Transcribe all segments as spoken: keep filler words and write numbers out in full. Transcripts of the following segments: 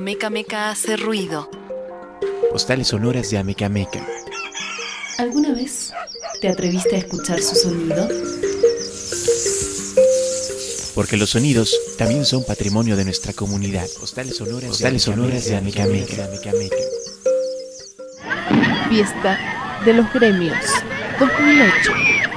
Ameca Meca hace ruido. Postales sonoras de Ameca Meca. ¿Alguna vez te atreviste a escuchar su sonido? Porque los sonidos también son patrimonio de nuestra comunidad. Postales sonoras, Postales de, sonoras de Ameca Meca. Fiesta de los Gremios dos mil ocho.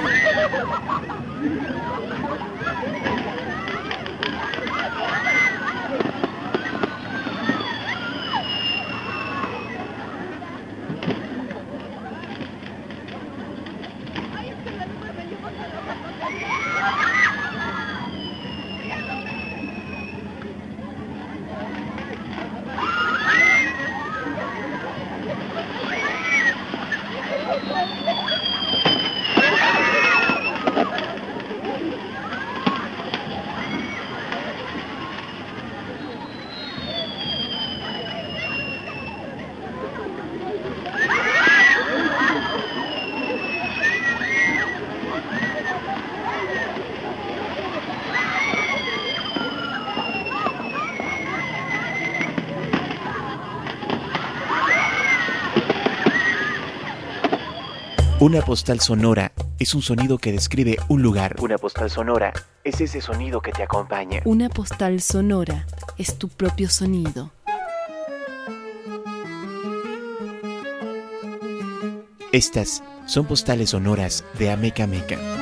Una postal sonora es un sonido que describe un lugar. Una postal sonora es ese sonido que te acompaña. Una postal sonora es tu propio sonido. Estas son postales sonoras de Ameca Meca.